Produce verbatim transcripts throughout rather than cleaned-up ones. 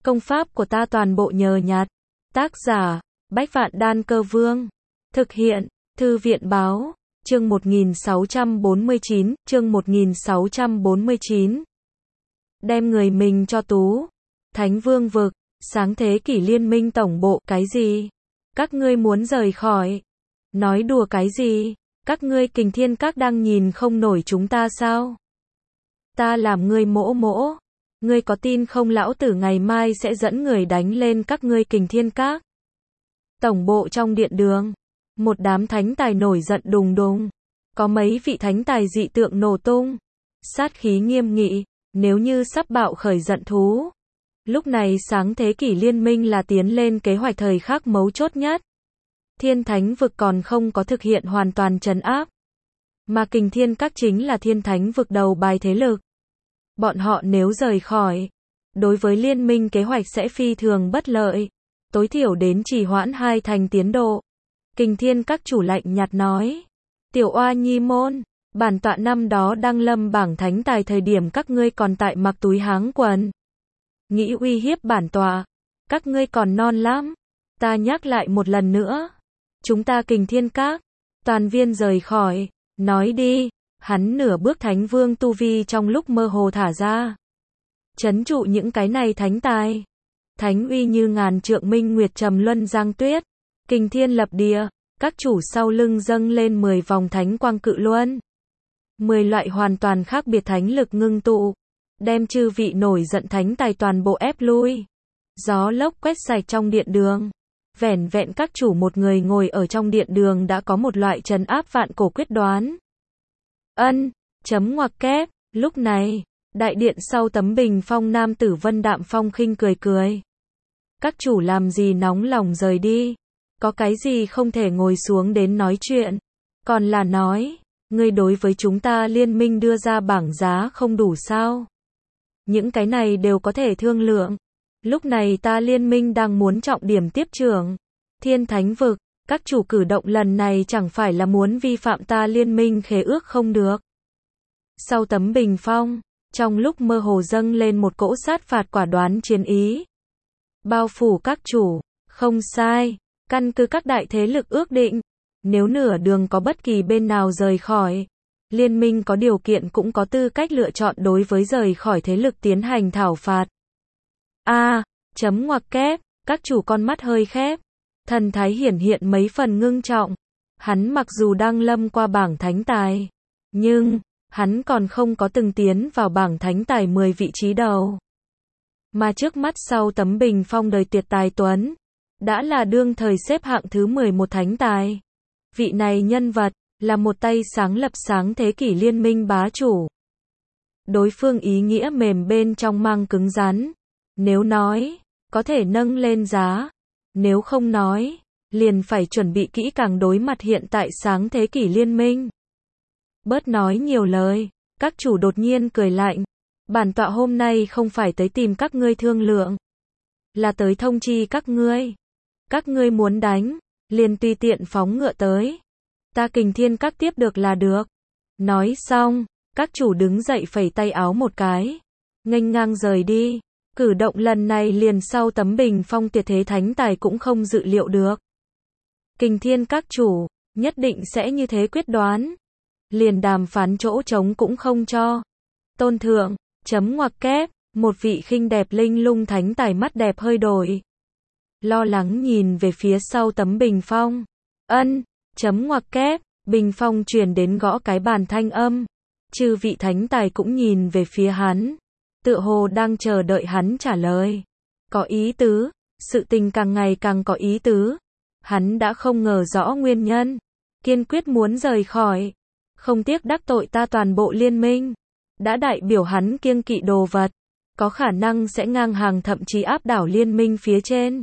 Công pháp của ta toàn bộ nhờ nhặt. Tác giả, Bách Vạn Đan Cơ Vương. Thực hiện, Thư viện Báo. Chương một nghìn sáu trăm bốn mươi chín, chương một nghìn sáu trăm bốn mươi chín. Đem người mình cho Tú. Thánh Vương vực, sáng thế kỷ liên minh tổng bộ, cái gì? Các ngươi muốn rời khỏi? Nói đùa cái gì? Các ngươi Kình Thiên Các đang nhìn không nổi chúng ta sao? Ta làm ngươi mỗ mỗ. Ngươi có tin không lão tử ngày mai sẽ dẫn người đánh lên các ngươi Kình Thiên Các? Tổng bộ trong điện đường. Một đám thánh tài nổi giận đùng đùng. Có mấy vị thánh tài dị tượng nổ tung. Sát khí nghiêm nghị, nếu như sắp bạo khởi giận thú. Lúc này sáng thế kỷ liên minh là tiến lên kế hoạch thời khắc mấu chốt nhất. Thiên thánh vực còn không có thực hiện hoàn toàn trấn áp. Mà Kình Thiên Các chính là thiên thánh vực đầu bài thế lực. Bọn họ nếu rời khỏi, đối với liên minh kế hoạch sẽ phi thường bất lợi. Tối thiểu đến trì hoãn hai thành tiến độ. Kình Thiên Các chủ lạnh nhạt nói. Tiểu oa nhi môn, bản tọa năm đó đăng lâm bảng thánh tài thời điểm các ngươi còn tại mặc túi háng quần. Nghĩ uy hiếp bản tọa, các ngươi còn non lắm. Ta nhắc lại một lần nữa. Chúng ta Kình Thiên Các, toàn viên rời khỏi, nói đi. Hắn nửa bước thánh vương tu vi trong lúc mơ hồ thả ra. Trấn trụ những cái này thánh tài. Thánh uy như ngàn trượng minh nguyệt trầm luân giang tuyết. Kình thiên lập địa, các chủ sau lưng dâng lên mười vòng thánh quang cự luân. mười loại hoàn toàn khác biệt thánh lực ngưng tụ. Đem chư vị nổi giận thánh tài toàn bộ ép lui. Gió lốc quét sạch trong điện đường. Vẻn vẹn các chủ một người ngồi ở trong điện đường đã có một loại trấn áp vạn cổ quyết đoán. Ân, chấm ngoặc kép, lúc này, đại điện sau tấm bình phong nam tử Vân Đạm Phong khinh cười cười. Các chủ làm gì nóng lòng rời đi, có cái gì không thể ngồi xuống đến nói chuyện, còn là nói, ngươi đối với chúng ta liên minh đưa ra bảng giá không đủ sao? Những cái này đều có thể thương lượng. Lúc này ta liên minh đang muốn trọng điểm tiếp trưởng. Thiên thánh vực. Các chủ cử động lần này chẳng phải là muốn vi phạm ta liên minh khế ước không được. Sau tấm bình phong, trong lúc mơ hồ dâng lên một cỗ sát phạt quả đoán chiến ý. Bao phủ các chủ, không sai, căn cứ các đại thế lực ước định, nếu nửa đường có bất kỳ bên nào rời khỏi, liên minh có điều kiện cũng có tư cách lựa chọn đối với rời khỏi thế lực tiến hành thảo phạt. A, chấm ngoặc kép, các chủ con mắt hơi khép. Thần thái hiển hiện mấy phần ngưng trọng. Hắn mặc dù đang lâm qua bảng thánh tài, nhưng hắn còn không có từng tiến vào bảng thánh tài mười vị trí đầu. Mà trước mắt sau tấm bình phong đời tuyệt tài tuấn, đã là đương thời xếp hạng thứ mười một thánh tài. Vị này nhân vật, là một tay sáng lập sáng thế kỷ liên minh bá chủ. Đối phương ý nghĩa mềm bên trong mang cứng rắn. Nếu nói, có thể nâng lên giá. Nếu không nói, liền phải chuẩn bị kỹ càng đối mặt hiện tại sáng thế kỷ liên minh. Bớt nói nhiều lời, các chủ đột nhiên cười lạnh. Bản tọa hôm nay không phải tới tìm các ngươi thương lượng, là tới thông chi các ngươi. Các ngươi muốn đánh, liền tùy tiện phóng ngựa tới. Ta Kình Thiên Các tiếp được là được. Nói xong, các chủ đứng dậy phẩy tay áo một cái, nghênh ngang rời đi. Cử động lần này liền sau tấm bình phong tuyệt thế thánh tài cũng không dự liệu được. Kình Thiên Các chủ, nhất định sẽ như thế quyết đoán. Liền đàm phán chỗ trống cũng không cho. Tôn thượng, chấm ngoặc kép, một vị khinh đẹp linh lung thánh tài mắt đẹp hơi đổi. Lo lắng nhìn về phía sau tấm bình phong. Ân, chấm ngoặc kép, bình phong truyền đến gõ cái bàn thanh âm. Chư vị thánh tài cũng nhìn về phía hắn. Tựa hồ đang chờ đợi hắn trả lời. Có ý tứ, sự tình càng ngày càng có ý tứ. Hắn đã không ngờ rõ nguyên nhân, kiên quyết muốn rời khỏi, không tiếc đắc tội ta toàn bộ liên minh. Đã đại biểu hắn kiêng kỵ đồ vật, có khả năng sẽ ngang hàng thậm chí áp đảo liên minh phía trên.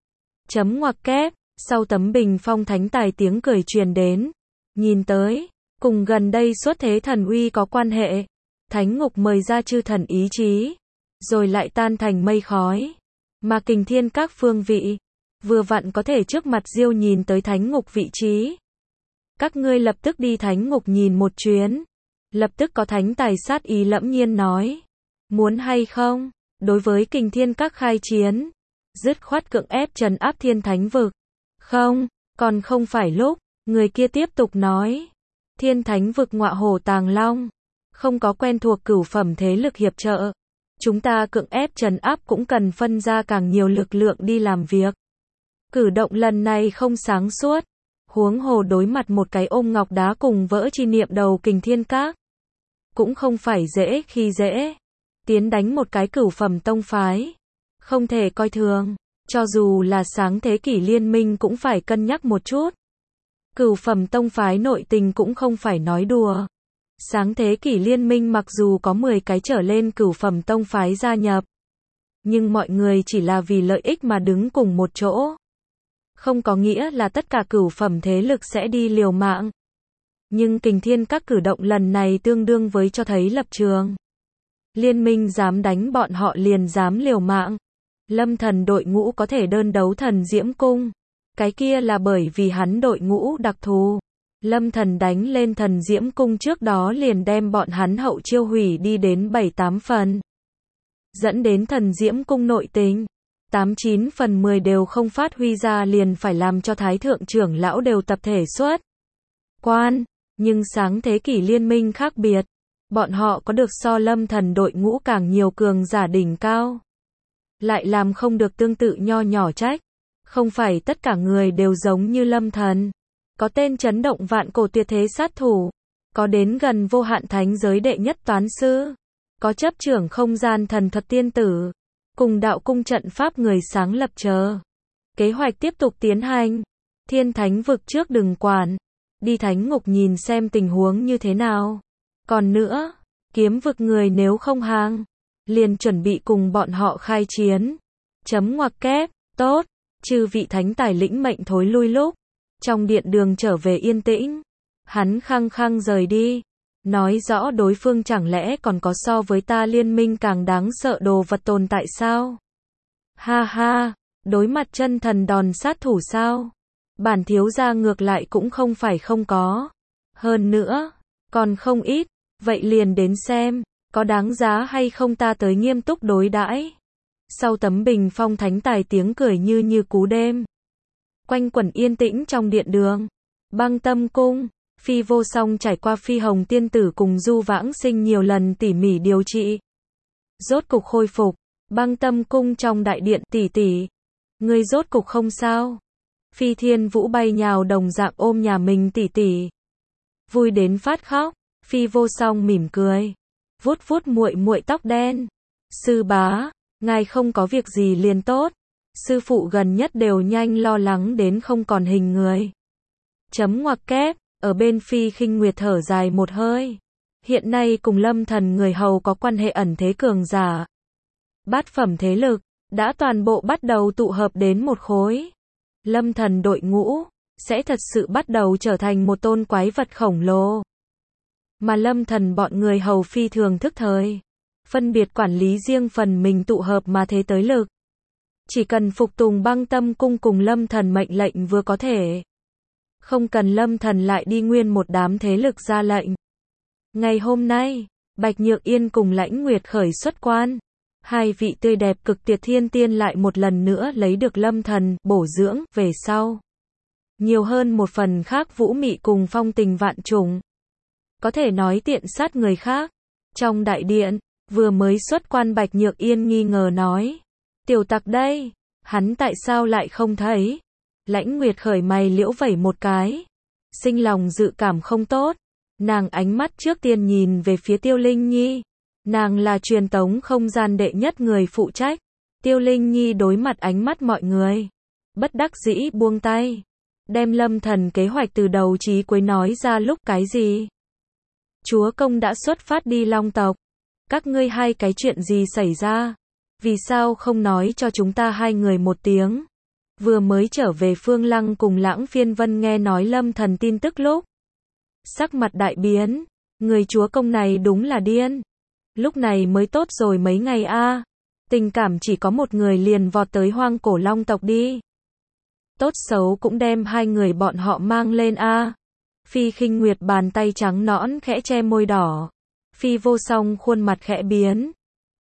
Chấm ngoặc kép, sau tấm bình phong thánh tài tiếng cười truyền đến. Nhìn tới, cùng gần đây xuất thế thần uy có quan hệ. Thánh ngục mời ra chư thần ý chí, rồi lại tan thành mây khói. Mà Kình Thiên Các phương vị, vừa vặn có thể trước mặt Diêu nhìn tới thánh ngục vị trí. Các ngươi lập tức đi thánh ngục nhìn một chuyến. Lập tức có thánh tài sát ý lẫm nhiên nói. Muốn hay không? đối với Kình Thiên Các khai chiến, dứt khoát cưỡng ép trấn áp Thiên Thánh Vực. Không, còn không phải lúc, người kia tiếp tục nói. Thiên Thánh Vực ngọa hổ tàng long, không có quen thuộc cửu phẩm thế lực hiệp trợ. Chúng ta cưỡng ép trấn áp cũng cần phân ra càng nhiều lực lượng đi làm việc. Cử động lần này không sáng suốt, huống hồ đối mặt một cái ôm ngọc đá cùng vỡ chi niệm đầu Kình Thiên Các. Cũng không phải dễ khi dễ. Tiến đánh một cái cửu phẩm tông phái. Không thể coi thường, cho dù là sáng thế kỷ liên minh cũng phải cân nhắc một chút. Cửu phẩm tông phái nội tình cũng không phải nói đùa. Sáng thế kỷ liên minh mặc dù có mười cái trở lên cửu phẩm tông phái gia nhập, nhưng mọi người chỉ là vì lợi ích mà đứng cùng một chỗ. Không có nghĩa là tất cả cửu phẩm thế lực sẽ đi liều mạng. Nhưng Kình Thiên Các cử động lần này tương đương với cho thấy lập trường. Liên minh dám đánh bọn họ liền dám liều mạng. Lâm Thần đội ngũ có thể đơn đấu Thần Diễm Cung. Cái kia là bởi vì hắn đội ngũ đặc thù. Lâm Thần đánh lên Thần Diễm Cung trước đó liền đem bọn hắn hậu chiêu hủy đi đến bảy tám phần. Dẫn đến Thần Diễm Cung nội tình. tám chín phần mười đều không phát huy ra liền phải làm cho Thái Thượng trưởng lão đều tập thể xuất quan. Nhưng sáng thế kỷ liên minh khác biệt. Bọn họ có được so Lâm Thần đội ngũ càng nhiều cường giả đỉnh cao. Lại làm không được tương tự nho nhỏ trách. Không phải tất cả người đều giống như Lâm Thần. Có tên chấn động vạn cổ tuyệt thế sát thủ. Có đến gần vô hạn thánh giới đệ nhất toán sư. Có chấp trưởng không gian thần thuật tiên tử. Cùng đạo cung trận pháp người sáng lập chờ. Kế hoạch tiếp tục tiến hành. Thiên Thánh Vực trước đừng quản. Đi Thánh Ngục nhìn xem tình huống như thế nào. Còn nữa, Kiếm Vực người nếu không hàng, liền chuẩn bị cùng bọn họ khai chiến. Chấm ngoặc kép, tốt, chư vị thánh tài lĩnh mệnh thối lui lúc. Trong điện đường trở về yên tĩnh, hắn khăng khăng rời đi. Nói rõ đối phương chẳng lẽ còn có so với ta liên minh càng đáng sợ đồ vật tồn tại sao? Ha ha, đối mặt chân thần đòn sát thủ sao? Bản thiếu gia ngược lại cũng không phải không có. Hơn nữa, còn không ít, vậy liền đến xem, có đáng giá hay không ta tới nghiêm túc đối đãi. Sau tấm bình phong thánh tài tiếng cười như như cú đêm. Quanh quẩn yên tĩnh trong điện đường. Băng Tâm Cung, Phi Vô Song trải qua Phi Hồng Tiên Tử cùng Du Vãng Sinh nhiều lần tỉ mỉ điều trị. Rốt cục khôi phục, Băng Tâm Cung trong đại điện tỷ tỷ. Ngươi rốt cục không sao. Phi Thiên Vũ bay nhào đồng dạng ôm nhà mình tỷ tỷ. Vui đến phát khóc, Phi Vô Song mỉm cười. Vuốt vuốt muội muội tóc đen. Sư bá, ngài không có việc gì liền tốt. Sư phụ gần nhất đều nhanh lo lắng đến không còn hình người. Chấm ngoặc kép, ở bên Phi Khinh Nguyệt thở dài một hơi. Hiện nay cùng Lâm Thần người hầu có quan hệ ẩn thế cường giả. Bát phẩm thế lực, đã toàn bộ bắt đầu tụ hợp đến một khối. Lâm Thần đội ngũ, sẽ thật sự bắt đầu trở thành một tôn quái vật khổng lồ. Mà Lâm Thần bọn người hầu phi thường thức thời. Phân biệt quản lý riêng phần mình tụ hợp mà thế tới lực. Chỉ cần phục tùng Băng Tâm Cung cùng Lâm Thần mệnh lệnh vừa có thể. Không cần Lâm Thần lại đi nguyên một đám thế lực ra lệnh. Ngày hôm nay, Bạch Nhược Yên cùng Lãnh Nguyệt khởi xuất quan. Hai vị tươi đẹp cực tuyệt thiên tiên lại một lần nữa lấy được Lâm Thần bổ dưỡng về sau. Nhiều hơn một phần khác vũ mị cùng phong tình vạn trùng. Có thể nói tiện sát người khác. Trong đại điện, vừa mới xuất quan Bạch Nhược Yên nghi ngờ nói. Tiểu tặc đây, hắn tại sao lại không thấy? Lãnh Nguyệt khởi mày liễu vẩy một cái. Sinh lòng dự cảm không tốt. Nàng ánh mắt trước tiên nhìn về phía Tiêu Linh Nhi. Nàng là truyền tống không gian đệ nhất người phụ trách. Tiêu Linh Nhi đối mặt ánh mắt mọi người. Bất đắc dĩ buông tay. Đem Lâm Thần kế hoạch từ đầu chí cuối nói ra lúc cái gì. Chúa công đã xuất phát đi Long tộc. Các ngươi hai cái chuyện gì xảy ra? Vì sao không nói cho chúng ta hai người một tiếng? Vừa mới trở về Phương Lăng cùng Lãng Phiên Vân nghe nói Lâm Thần tin tức lúc. Sắc mặt đại biến. Người chúa công này đúng là điên. Lúc này mới tốt rồi mấy ngày a, à. Tình cảm chỉ có một người liền vọt tới hoang cổ long tộc đi. Tốt xấu cũng đem hai người bọn họ mang lên a. À. Phi Khinh Nguyệt bàn tay trắng nõn khẽ che môi đỏ. Phi Vô Song khuôn mặt khẽ biến.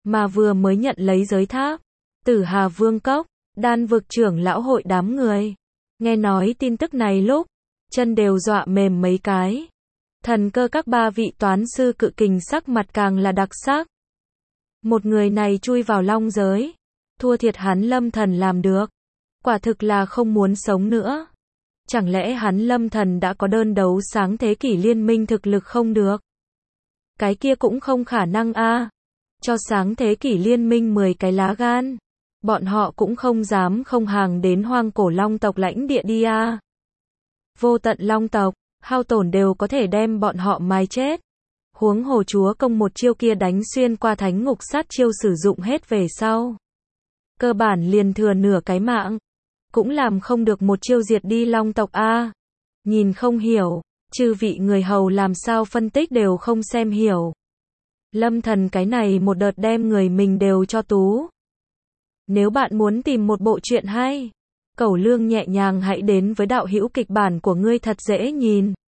mà vừa mới nhận lấy giới tháp. Tử Hà Vương Cốc, đan vực trưởng lão hội đám người. Nghe nói tin tức này lúc, chân đều dọa mềm mấy cái. Thần cơ các ba vị toán sư cự kình sắc mặt càng là đặc sắc. Một người này chui vào long giới, thua thiệt hắn Lâm Thần làm được. Quả thực là không muốn sống nữa. Chẳng lẽ hắn Lâm Thần đã có đơn đấu sáng thế kỷ liên minh thực lực không được? Cái kia cũng không khả năng a. À. Cho sáng thế kỷ liên minh mười cái lá gan. Bọn họ cũng không dám không hàng đến hoang cổ long tộc lãnh địa đi a. À. Vô tận long tộc, hao tổn đều có thể đem bọn họ mai chết. Huống hồ chúa công một chiêu kia đánh xuyên qua thánh ngục sát chiêu sử dụng hết về sau. Cơ bản liền thừa nửa cái mạng. Cũng làm không được một chiêu diệt đi long tộc a. À. Nhìn không hiểu, chư vị người hầu làm sao phân tích đều không xem hiểu. Lâm Thần cái này một đợt đem người mình đều cho tú. Nếu bạn muốn tìm một bộ truyện hay, Cẩu Lương nhẹ nhàng hãy đến với đạo hữu kịch bản của ngươi thật dễ nhìn.